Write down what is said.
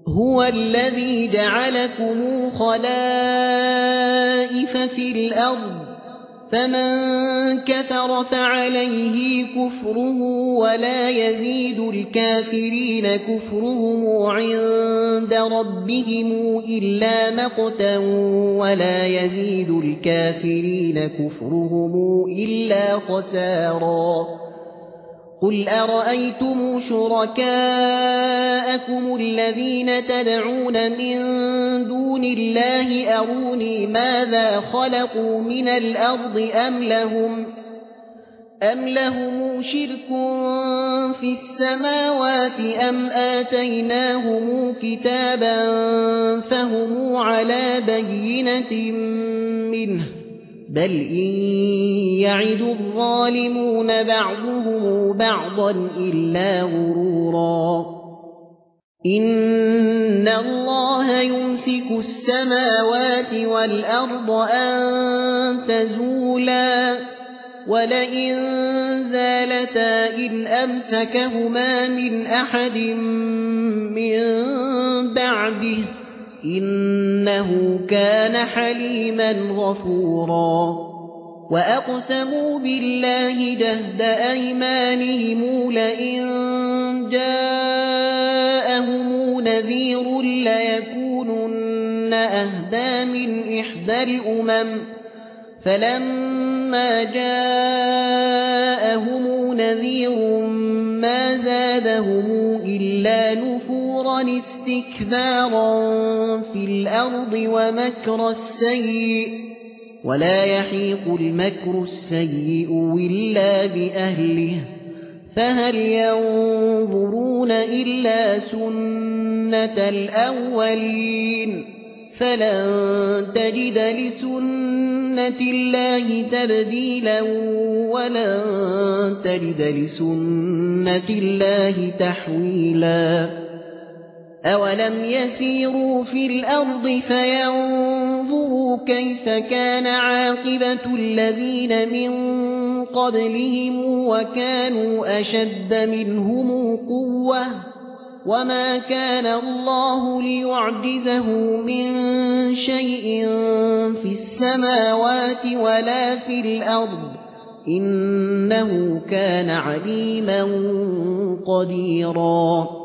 هو الذي جعلكم خلائف في الأرض فمن كفر فعليه كفره ولا يزيد الكافرين كفرهم عند ربهم إلا مقتا ولا يزيد الكافرين كفرهم إلا خسارا قل أرأيتم شركاءكم الذين تدعون من دون الله أروني ماذا خلقوا من الأرض أم لهم شرك في السماوات أم آتيناهم كتابا فهم على بينة منه بل إن يعد الظالمون بعضهم بعضا إلا غرورا إن الله يمسك السماوات والأرض أن تزولا ولئن زالتا إن أمسكهما من أحد من بعده إنه كان حليما غفورا وأقسموا بالله جهد أيمانهم لئن جاءهم نذير ليكونن أهدى من إحدى الأمم فلما جاءهم نذير ما زادهم إلا نفورا استكبارا في الأرض ومكر السيء ولا يحيق المكر السيء إلا بأهله فهل ينظرون إلا سنة الأولين فلن تجد لسنة الله تبديلا ولن تجد لسنة الله تحويلا أولم يسيروا في الأرض فينظروا كيف كان عاقبة الذين من قبلهم وكانوا أشد منهم قوة وما كان الله ليعجزه من شيء في السماوات ولا في الأرض إنه كان عليما قديرا